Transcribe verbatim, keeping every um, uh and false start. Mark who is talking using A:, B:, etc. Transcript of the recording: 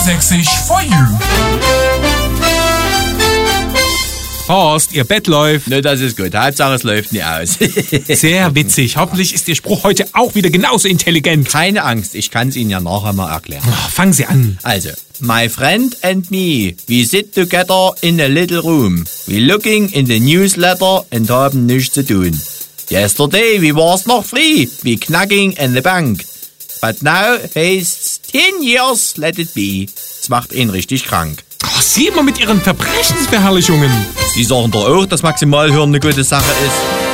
A: Sächsisch for you.
B: Horst, Ihr Bett läuft.
C: Ne, das ist gut. Hauptsache, es läuft nie aus.
B: Sehr witzig. Hoffentlich ist Ihr Spruch heute auch wieder genauso intelligent.
C: Keine Angst, ich kann es Ihnen ja nachher mal erklären.
B: Oh, fangen Sie an.
C: Also, my friend and me, we sit together in a little room. We looking in the newsletter and haben nichts zu tun. Yesterday we was noch free, we knacking in the bank. But now he's ten years, let it be. Das macht ihn richtig krank.
B: Oh, Sie immer mit Ihren Verbrechensverherrlichungen.
C: Sie sagen doch auch, dass Maximalhören eine gute Sache ist.